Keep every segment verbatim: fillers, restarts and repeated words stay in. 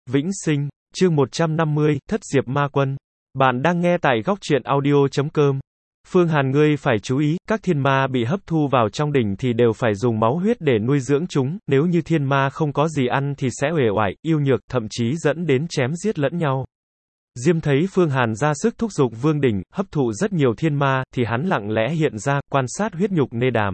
Vĩnh sinh, chương một trăm năm mươi, Thất Diệp Ma Quân. Bạn đang nghe tại góc truyện audio chấm com. Phương Hàn, ngươi phải chú ý, các thiên ma bị hấp thu vào trong đỉnh thì đều phải dùng máu huyết để nuôi dưỡng chúng, nếu như thiên ma không có gì ăn thì sẽ uể oải, yêu nhược, thậm chí dẫn đến chém giết lẫn nhau. Diêm thấy Phương Hàn ra sức thúc giục vương đỉnh, hấp thụ rất nhiều thiên ma, thì hắn lặng lẽ hiện ra, quan sát huyết nhục nê đàm.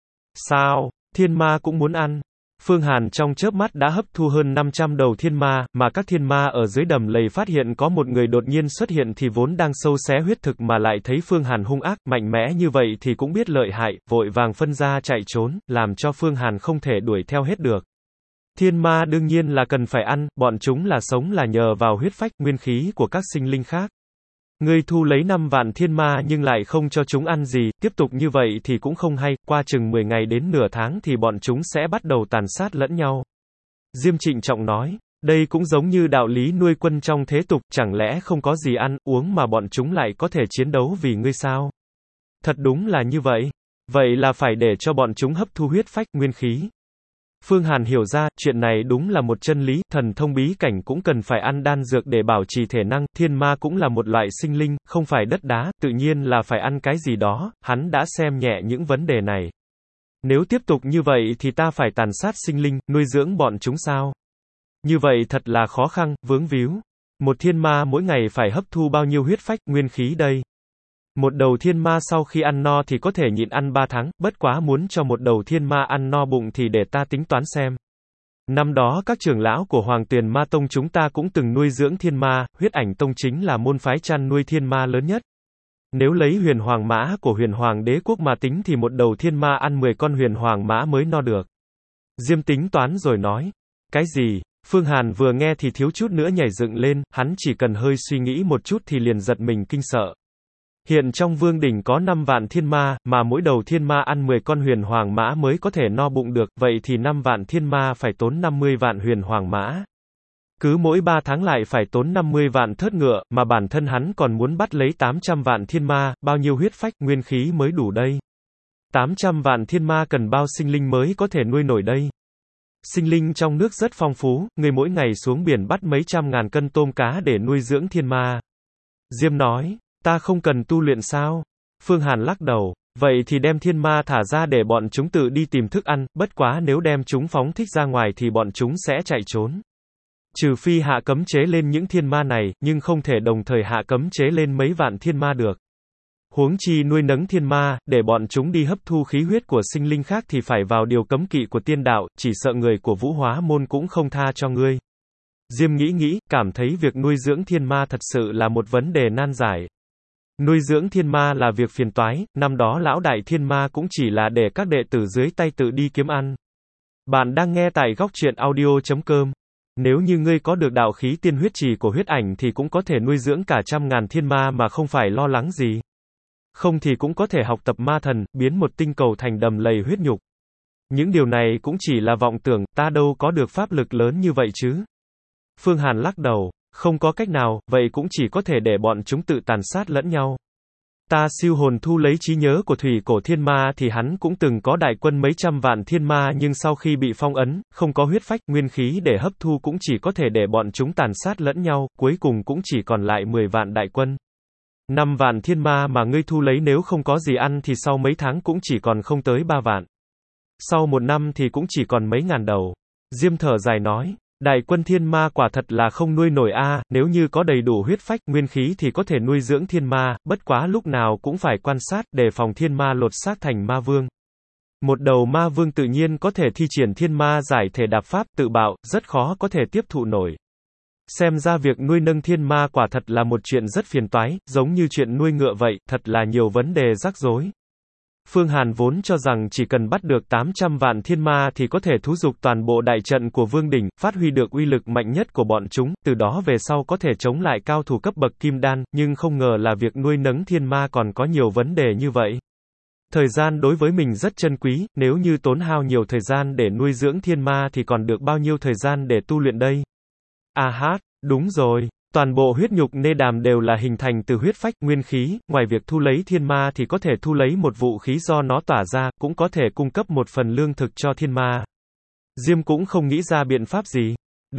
Sao, thiên ma cũng muốn ăn? Phương Hàn trong chớp mắt đã hấp thu hơn năm trăm đầu thiên ma, mà các thiên ma ở dưới đầm lầy phát hiện có một người đột nhiên xuất hiện thì vốn đang sâu xé huyết thực mà lại thấy Phương Hàn hung ác, mạnh mẽ như vậy thì cũng biết lợi hại, vội vàng phân ra chạy trốn, làm cho Phương Hàn không thể đuổi theo hết được. Thiên ma đương nhiên là cần phải ăn, bọn chúng là sống là nhờ vào huyết phách, nguyên khí của các sinh linh khác. Ngươi thu lấy năm vạn thiên ma nhưng lại không cho chúng ăn gì, tiếp tục như vậy thì cũng không hay, qua chừng mười ngày đến nửa tháng thì bọn chúng sẽ bắt đầu tàn sát lẫn nhau. Diêm trịnh trọng nói, đây cũng giống như đạo lý nuôi quân trong thế tục, chẳng lẽ không có gì ăn, uống mà bọn chúng lại có thể chiến đấu vì ngươi sao? Thật đúng là như vậy. Vậy là phải để cho bọn chúng hấp thu huyết phách, nguyên khí. Phương Hàn hiểu ra, chuyện này đúng là một chân lý, thần thông bí cảnh cũng cần phải ăn đan dược để bảo trì thể năng, thiên ma cũng là một loại sinh linh, không phải đất đá, tự nhiên là phải ăn cái gì đó, hắn đã xem nhẹ những vấn đề này. Nếu tiếp tục như vậy thì ta phải tàn sát sinh linh, nuôi dưỡng bọn chúng sao? Như vậy thật là khó khăn, vướng víu. Một thiên ma mỗi ngày phải hấp thu bao nhiêu huyết phách, nguyên khí đây? Một đầu thiên ma sau khi ăn no thì có thể nhịn ăn ba tháng, bất quá muốn cho một đầu thiên ma ăn no bụng thì để ta tính toán xem. Năm đó các trưởng lão của Hoàng Tuyền Ma Tông chúng ta cũng từng nuôi dưỡng thiên ma, Huyết Ảnh Tông chính là môn phái chăn nuôi thiên ma lớn nhất. Nếu lấy huyền hoàng mã của huyền hoàng đế quốc mà tính thì một đầu thiên ma ăn mười con huyền hoàng mã mới no được. Diêm tính toán rồi nói. Cái gì? Phương Hàn vừa nghe thì thiếu chút nữa nhảy dựng lên, hắn chỉ cần hơi suy nghĩ một chút thì liền giật mình kinh sợ. Hiện trong vương đỉnh có năm vạn thiên ma, mà mỗi đầu thiên ma ăn mười con huyền hoàng mã mới có thể no bụng được, vậy thì năm vạn thiên ma phải tốn năm mươi vạn huyền hoàng mã. Cứ mỗi ba tháng lại phải tốn năm mươi vạn thớt ngựa, mà bản thân hắn còn muốn bắt lấy tám trăm vạn thiên ma, bao nhiêu huyết phách, nguyên khí mới đủ đây? tám trăm vạn thiên ma cần bao sinh linh mới có thể nuôi nổi đây? Sinh linh trong nước rất phong phú, người mỗi ngày xuống biển bắt mấy trăm ngàn cân tôm cá để nuôi dưỡng thiên ma. Diêm nói. Ta không cần tu luyện sao? Phương Hàn lắc đầu. Vậy thì đem thiên ma thả ra để bọn chúng tự đi tìm thức ăn, bất quá nếu đem chúng phóng thích ra ngoài thì bọn chúng sẽ chạy trốn. Trừ phi hạ cấm chế lên những thiên ma này, nhưng không thể đồng thời hạ cấm chế lên mấy vạn thiên ma được. Huống chi nuôi nấng thiên ma, để bọn chúng đi hấp thu khí huyết của sinh linh khác thì phải vào điều cấm kỵ của tiên đạo, chỉ sợ người của Vũ Hóa môn cũng không tha cho ngươi. Diêm nghĩ nghĩ, cảm thấy việc nuôi dưỡng thiên ma thật sự là một vấn đề nan giải. Nuôi dưỡng thiên ma là việc phiền toái, năm đó lão đại thiên ma cũng chỉ là để các đệ tử dưới tay tự đi kiếm ăn. Bạn đang nghe tại góc truyện audio chấm com. Nếu như ngươi có được đạo khí tiên huyết trì của huyết ảnh thì cũng có thể nuôi dưỡng cả trăm ngàn thiên ma mà không phải lo lắng gì. Không thì cũng có thể học tập ma thần, biến một tinh cầu thành đầm lầy huyết nhục. Những điều này cũng chỉ là vọng tưởng, ta đâu có được pháp lực lớn như vậy chứ. Phương Hàn lắc đầu. Không có cách nào, vậy cũng chỉ có thể để bọn chúng tự tàn sát lẫn nhau. Ta siêu hồn thu lấy trí nhớ của thủy cổ thiên ma thì hắn cũng từng có đại quân mấy trăm vạn thiên ma nhưng sau khi bị phong ấn, không có huyết phách, nguyên khí để hấp thu cũng chỉ có thể để bọn chúng tàn sát lẫn nhau, cuối cùng cũng chỉ còn lại mười vạn đại quân. Năm vạn thiên ma mà ngươi thu lấy nếu không có gì ăn thì sau mấy tháng cũng chỉ còn không tới ba vạn. Sau một năm thì cũng chỉ còn mấy ngàn đầu. Diêm thở dài nói. Đại quân thiên ma quả thật là không nuôi nổi a, à, nếu như có đầy đủ huyết phách, nguyên khí thì có thể nuôi dưỡng thiên ma, bất quá lúc nào cũng phải quan sát, đề phòng thiên ma lột xác thành ma vương. Một đầu ma vương tự nhiên có thể thi triển thiên ma giải thể đạp pháp, tự bạo, rất khó có thể tiếp thụ nổi. Xem ra việc nuôi nâng thiên ma quả thật là một chuyện rất phiền toái, giống như chuyện nuôi ngựa vậy, thật là nhiều vấn đề rắc rối. Phương Hàn vốn cho rằng chỉ cần bắt được tám trăm vạn thiên ma thì có thể thúc giục toàn bộ đại trận của vương đỉnh, phát huy được uy lực mạnh nhất của bọn chúng, từ đó về sau có thể chống lại cao thủ cấp bậc kim đan, nhưng không ngờ là việc nuôi nấng thiên ma còn có nhiều vấn đề như vậy. Thời gian đối với mình rất chân quý, nếu như tốn hao nhiều thời gian để nuôi dưỡng thiên ma thì còn được bao nhiêu thời gian để tu luyện đây? À hát, đúng rồi. Toàn bộ huyết nhục nê đàm đều là hình thành từ huyết phách, nguyên khí, ngoài việc thu lấy thiên ma thì có thể thu lấy một vũ khí do nó tỏa ra, cũng có thể cung cấp một phần lương thực cho thiên ma. Diêm cũng không nghĩ ra biện pháp gì. Được,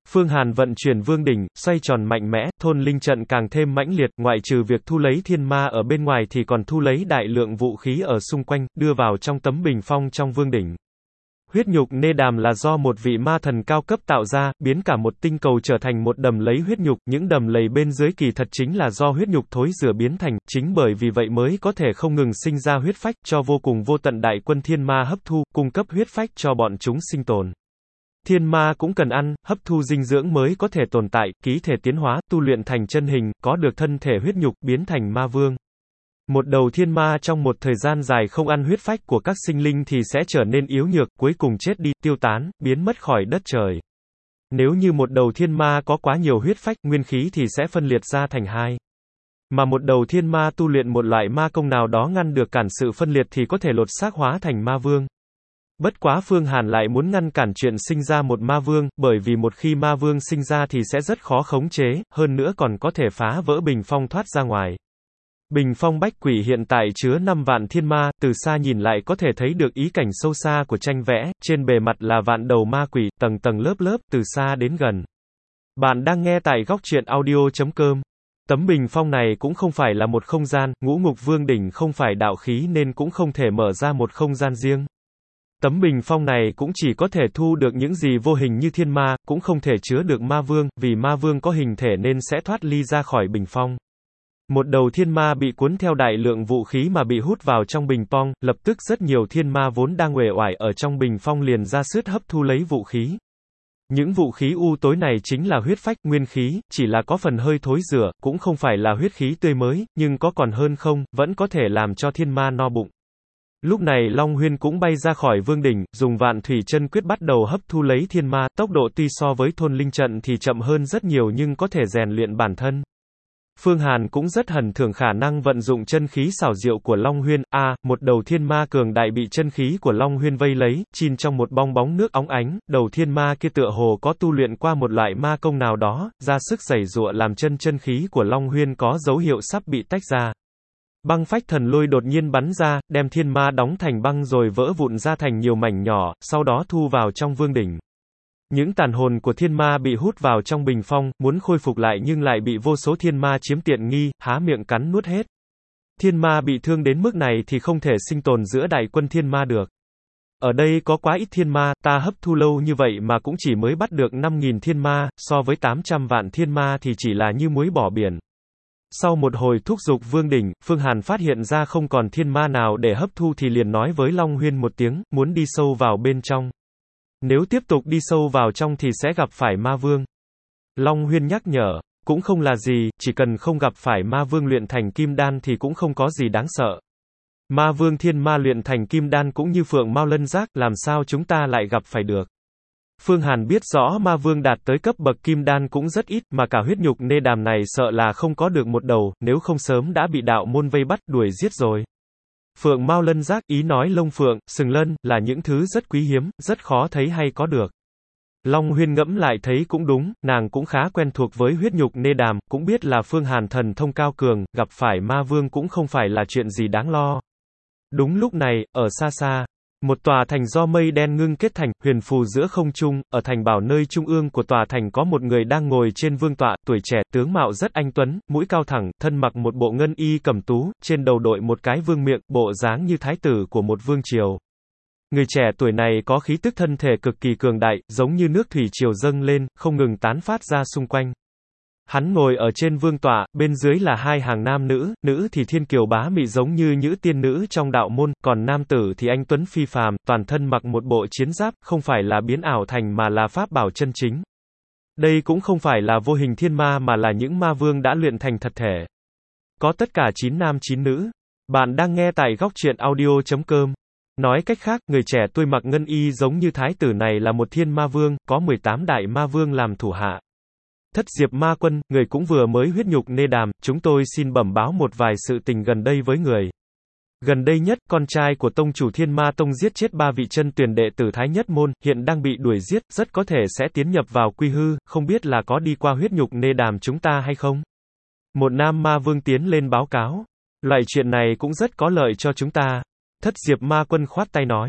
Phương Hàn vận chuyển vương đỉnh, xoay tròn mạnh mẽ, thôn linh trận càng thêm mãnh liệt, ngoại trừ việc thu lấy thiên ma ở bên ngoài thì còn thu lấy đại lượng vũ khí ở xung quanh, đưa vào trong tấm bình phong trong vương đỉnh. Huyết nhục nê đàm là do một vị ma thần cao cấp tạo ra, biến cả một tinh cầu trở thành một đầm lầy huyết nhục, những đầm lầy bên dưới kỳ thật chính là do huyết nhục thối rửa biến thành, chính bởi vì vậy mới có thể không ngừng sinh ra huyết phách, cho vô cùng vô tận đại quân thiên ma hấp thu, cung cấp huyết phách cho bọn chúng sinh tồn. Thiên ma cũng cần ăn, hấp thu dinh dưỡng mới có thể tồn tại, ký thể tiến hóa, tu luyện thành chân hình, có được thân thể huyết nhục, biến thành ma vương. Một đầu thiên ma trong một thời gian dài không ăn huyết phách của các sinh linh thì sẽ trở nên yếu nhược, cuối cùng chết đi, tiêu tán, biến mất khỏi đất trời. Nếu như một đầu thiên ma có quá nhiều huyết phách, nguyên khí thì sẽ phân liệt ra thành hai. Mà một đầu thiên ma tu luyện một loại ma công nào đó ngăn được cản sự phân liệt thì có thể lột xác hóa thành ma vương. Bất quá Phương Hàn lại muốn ngăn cản chuyện sinh ra một ma vương, bởi vì một khi ma vương sinh ra thì sẽ rất khó khống chế, hơn nữa còn có thể phá vỡ bình phong thoát ra ngoài. Bình phong bách quỷ hiện tại chứa năm vạn thiên ma, từ xa nhìn lại có thể thấy được ý cảnh sâu xa của tranh vẽ, trên bề mặt là vạn đầu ma quỷ, tầng tầng lớp lớp, từ xa đến gần. Bạn đang nghe tại góc truyện audio chấm com. Tấm bình phong này cũng không phải là một không gian, ngũ ngục vương đỉnh không phải đạo khí nên cũng không thể mở ra một không gian riêng. Tấm bình phong này cũng chỉ có thể thu được những gì vô hình như thiên ma, cũng không thể chứa được ma vương, vì ma vương có hình thể nên sẽ thoát ly ra khỏi bình phong. Một đầu thiên ma bị cuốn theo đại lượng vũ khí mà bị hút vào trong bình phong, lập tức rất nhiều thiên ma vốn đang uể oải ở trong bình phong liền ra sức hấp thu lấy vũ khí. Những vũ khí u tối này chính là huyết phách, nguyên khí, chỉ là có phần hơi thối rữa, cũng không phải là huyết khí tươi mới, nhưng có còn hơn không, vẫn có thể làm cho thiên ma no bụng. Lúc này Long Huyên cũng bay ra khỏi vương đỉnh, dùng vạn thủy chân quyết bắt đầu hấp thu lấy thiên ma, tốc độ tuy so với thôn linh trận thì chậm hơn rất nhiều nhưng có thể rèn luyện bản thân. Phương Hàn cũng rất hân thưởng khả năng vận dụng chân khí xảo diệu của Long Huyên, a, à, một đầu thiên ma cường đại bị chân khí của Long Huyên vây lấy, chìm trong một bong bóng nước óng ánh, đầu thiên ma kia tựa hồ có tu luyện qua một loại ma công nào đó, ra sức giãy giụa làm chân chân khí của Long Huyên có dấu hiệu sắp bị tách ra. Băng phách thần lôi đột nhiên bắn ra, đem thiên ma đóng thành băng rồi vỡ vụn ra thành nhiều mảnh nhỏ, sau đó thu vào trong vương đỉnh. Những tàn hồn của thiên ma bị hút vào trong bình phong, muốn khôi phục lại nhưng lại bị vô số thiên ma chiếm tiện nghi, há miệng cắn nuốt hết. Thiên ma bị thương đến mức này thì không thể sinh tồn giữa đại quân thiên ma được. Ở đây có quá ít thiên ma, ta hấp thu lâu như vậy mà cũng chỉ mới bắt được năm nghìn thiên ma, so với tám trăm vạn thiên ma thì chỉ là như muối bỏ biển. Sau một hồi thúc giục vương đỉnh, Phương Hàn phát hiện ra không còn thiên ma nào để hấp thu thì liền nói với Long Huyên một tiếng, muốn đi sâu vào bên trong. Nếu tiếp tục đi sâu vào trong thì sẽ gặp phải ma vương. Long Huyên nhắc nhở, cũng không là gì, chỉ cần không gặp phải ma vương luyện thành kim đan thì cũng không có gì đáng sợ. Ma vương thiên ma luyện thành kim đan cũng như phượng mao lân giác, làm sao chúng ta lại gặp phải được. Phương Hàn biết rõ ma vương đạt tới cấp bậc kim đan cũng rất ít, mà cả huyết nhục nê đàm này sợ là không có được một đầu, nếu không sớm đã bị đạo môn vây bắt, đuổi giết rồi. Phượng mao lân giác, ý nói lông phượng, sừng lân, là những thứ rất quý hiếm, rất khó thấy hay có được. Long Huyên ngẫm lại thấy cũng đúng, nàng cũng khá quen thuộc với huyết nhục nê đàm, cũng biết là Phương Hàn thần thông cao cường, gặp phải ma vương cũng không phải là chuyện gì đáng lo. Đúng lúc này, ở xa xa, một tòa thành do mây đen ngưng kết thành, huyền phù giữa không trung, ở thành bảo nơi trung ương của tòa thành có một người đang ngồi trên vương tọa, tuổi trẻ, tướng mạo rất anh tuấn, mũi cao thẳng, thân mặc một bộ ngân y cẩm tú, trên đầu đội một cái vương miện, bộ dáng như thái tử của một vương triều. Người trẻ tuổi này có khí tức thân thể cực kỳ cường đại, giống như nước thủy triều dâng lên, không ngừng tán phát ra xung quanh. Hắn ngồi ở trên vương tọa, bên dưới là hai hàng nam nữ, nữ thì thiên kiều bá mị giống như nhữ tiên nữ trong đạo môn, còn nam tử thì anh tuấn phi phàm, toàn thân mặc một bộ chiến giáp, không phải là biến ảo thành mà là pháp bảo chân chính. Đây cũng không phải là vô hình thiên ma mà là những ma vương đã luyện thành thật thể. Có tất cả chín nam chín nữ. Bạn đang nghe tại góc truyện audio chấm com. Nói cách khác, người trẻ tuổi mặc ngân y giống như thái tử này là một thiên ma vương, có mười tám đại ma vương làm thủ hạ. Thất Diệp Ma Quân, người cũng vừa mới huyết nhục nê đàm, chúng tôi xin bẩm báo một vài sự tình gần đây với người. Gần đây nhất, con trai của tông chủ Thiên Ma Tông giết chết ba vị chân tuyển đệ tử Thái Nhất Môn, hiện đang bị đuổi giết, rất có thể sẽ tiến nhập vào quy hư, không biết là có đi qua huyết nhục nê đàm chúng ta hay không? Một nam ma vương tiến lên báo cáo. Loại chuyện này cũng rất có lợi cho chúng ta. Thất Diệp Ma Quân khoát tay nói.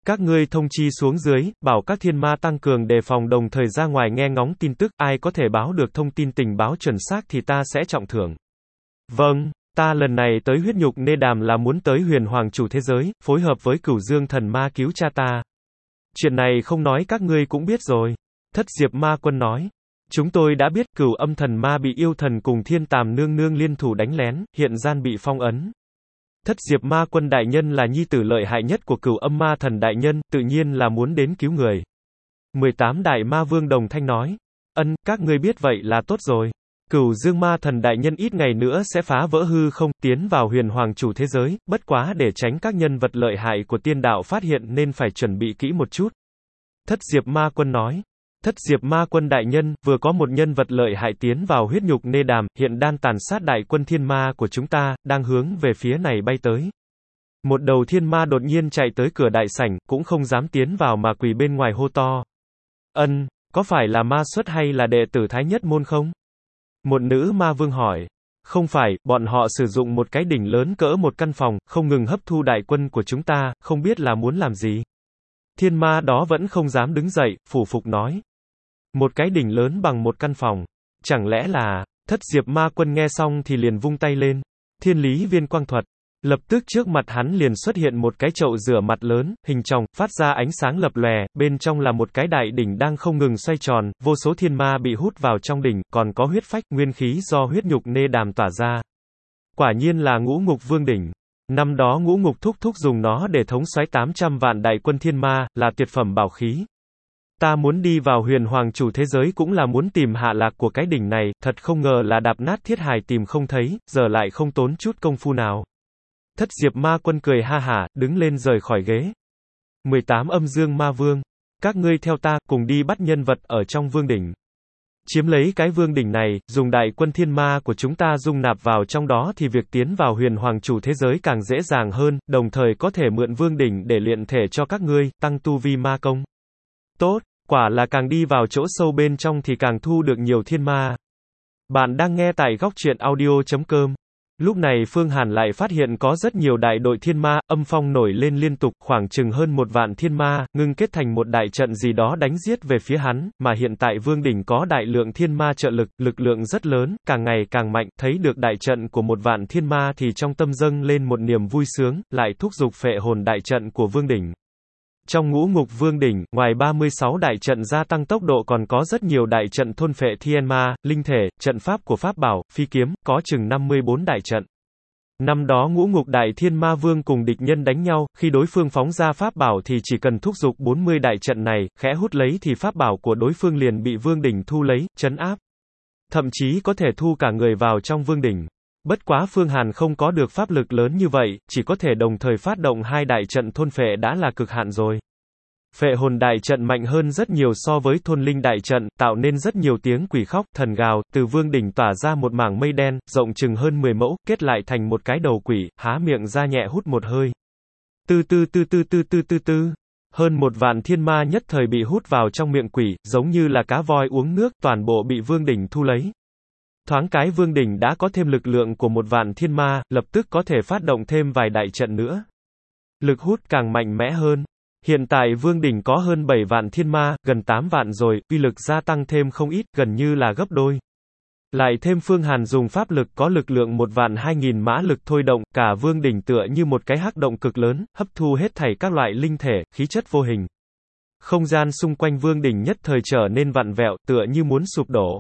Các ngươi thông chi xuống dưới, bảo các thiên ma tăng cường đề phòng đồng thời ra ngoài nghe ngóng tin tức, ai có thể báo được thông tin tình báo chuẩn xác thì ta sẽ trọng thưởng. Vâng, ta lần này tới huyết nhục nê đàm là muốn tới huyền hoàng chủ thế giới, phối hợp với cửu dương thần ma cứu cha ta. Chuyện này không nói các ngươi cũng biết rồi. Thất Diệp Ma Quân nói. Chúng tôi đã biết cửu âm thần ma bị yêu thần cùng thiên tàm nương nương liên thủ đánh lén, hiện gian bị phong ấn. Thất Diệp Ma Quân đại nhân là nhi tử lợi hại nhất của cửu âm ma thần đại nhân, tự nhiên là muốn đến cứu người. mười tám đại ma vương đồng thanh nói. Ân, các ngươi biết vậy là tốt rồi. Cửu dương ma thần đại nhân ít ngày nữa sẽ phá vỡ hư không, tiến vào huyền hoàng chủ thế giới, bất quá để tránh các nhân vật lợi hại của tiên đạo phát hiện nên phải chuẩn bị kỹ một chút. Thất Diệp Ma Quân nói. Thất Diệp Ma Quân đại nhân, vừa có một nhân vật lợi hại tiến vào huyết nhục nê đàm, hiện đang tàn sát đại quân thiên ma của chúng ta, đang hướng về phía này bay tới. Một đầu thiên ma đột nhiên chạy tới cửa đại sảnh, cũng không dám tiến vào mà quỳ bên ngoài hô to. Ân, có phải là ma xuất hay là đệ tử Thái Nhất Môn không? Một nữ ma vương hỏi. Không phải, bọn họ sử dụng một cái đỉnh lớn cỡ một căn phòng, không ngừng hấp thu đại quân của chúng ta, không biết là muốn làm gì. Thiên ma đó vẫn không dám đứng dậy, phủ phục nói. Một cái đỉnh lớn bằng một căn phòng. Chẳng lẽ là, Thất Diệp Ma Quân nghe xong thì liền vung tay lên. Thiên lý viên quang thuật. Lập tức trước mặt hắn liền xuất hiện một cái chậu rửa mặt lớn, hình tròn, phát ra ánh sáng lập lòe, bên trong là một cái đại đỉnh đang không ngừng xoay tròn, vô số thiên ma bị hút vào trong đỉnh, còn có huyết phách, nguyên khí do huyết nhục nê đàm tỏa ra. Quả nhiên là ngũ ngục vương đỉnh. Năm đó ngũ ngục thúc thúc dùng nó để thống soái tám trăm vạn đại quân thiên ma, là tuyệt phẩm bảo khí. Ta muốn đi vào huyền hoàng chủ thế giới cũng là muốn tìm hạ lạc của cái đỉnh này, thật không ngờ là đạp nát thiết hài tìm không thấy, giờ lại không tốn chút công phu nào. Thất Diệp Ma Quân cười ha hả, đứng lên rời khỏi ghế. mười tám âm dương ma vương. Các ngươi theo ta, cùng đi bắt nhân vật ở trong vương đỉnh. Chiếm lấy cái vương đỉnh này, dùng đại quân thiên ma của chúng ta dung nạp vào trong đó thì việc tiến vào huyền hoàng chủ thế giới càng dễ dàng hơn, đồng thời có thể mượn vương đỉnh để luyện thể cho các ngươi, tăng tu vi ma công. Tốt, quả là càng đi vào chỗ sâu bên trong thì càng thu được nhiều thiên ma. Bạn đang nghe tại góc truyện audio chấm com. Lúc này Phương Hàn lại phát hiện có rất nhiều đại đội thiên ma, âm phong nổi lên liên tục, khoảng chừng hơn một vạn thiên ma, ngưng kết thành một đại trận gì đó đánh giết về phía hắn, mà hiện tại vương đỉnh có đại lượng thiên ma trợ lực, lực lượng rất lớn, càng ngày càng mạnh, thấy được đại trận của một vạn thiên ma thì trong tâm dâng lên một niềm vui sướng, lại thúc giục phệ hồn đại trận của vương đỉnh. Trong ngũ ngục vương đỉnh, ngoài ba mươi sáu đại trận gia tăng tốc độ còn có rất nhiều đại trận thôn phệ thiên ma, linh thể, trận pháp của pháp bảo, phi kiếm, có chừng năm mươi bốn đại trận. Năm đó ngũ ngục đại thiên ma vương cùng địch nhân đánh nhau, khi đối phương phóng ra pháp bảo thì chỉ cần thúc giục bốn mươi đại trận này, khẽ hút lấy thì pháp bảo của đối phương liền bị vương đỉnh thu lấy, trấn áp. Thậm chí có thể thu cả người vào trong vương đỉnh. Bất quá Phương Hàn không có được pháp lực lớn như vậy, chỉ có thể đồng thời phát động hai đại trận thôn phệ đã là cực hạn rồi. Phệ hồn đại trận mạnh hơn rất nhiều so với thôn linh đại trận, tạo nên rất nhiều tiếng quỷ khóc, thần gào, từ vương đỉnh tỏa ra một mảng mây đen, rộng chừng hơn mười mẫu, kết lại thành một cái đầu quỷ, há miệng ra nhẹ hút một hơi. Tư tư tư tư tư tư tư tư. Hơn một vạn thiên ma nhất thời bị hút vào trong miệng quỷ, giống như là cá voi uống nước, toàn bộ bị vương đỉnh thu lấy. Thoáng cái vương đỉnh đã có thêm lực lượng của một vạn thiên ma, lập tức có thể phát động thêm vài đại trận nữa. Lực hút càng mạnh mẽ hơn. Hiện tại vương đỉnh có hơn bảy vạn thiên ma, gần tám vạn rồi, uy lực gia tăng thêm không ít, gần như là gấp đôi. Lại thêm Phương Hàn dùng pháp lực có lực lượng một vạn hai nghìn mã lực thôi động, cả vương đỉnh tựa như một cái hắc động cực lớn, hấp thu hết thảy các loại linh thể, khí chất vô hình. Không gian xung quanh vương đỉnh nhất thời trở nên vặn vẹo, tựa như muốn sụp đổ.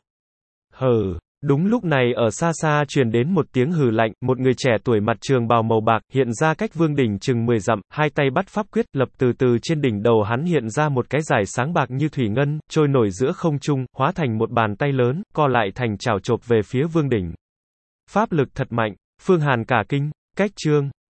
Hừ. Đúng lúc này ở xa xa truyền đến một tiếng hừ lạnh, một người trẻ tuổi mặt trường bào màu bạc, hiện ra cách vương đỉnh chừng mười dặm, hai tay bắt pháp quyết, lập từ từ trên đỉnh đầu hắn hiện ra một cái dải sáng bạc như thủy ngân, trôi nổi giữa không trung, hóa thành một bàn tay lớn, co lại thành chảo chộp về phía vương đỉnh. Pháp lực thật mạnh, Phương Hàn cả kinh, cách chương.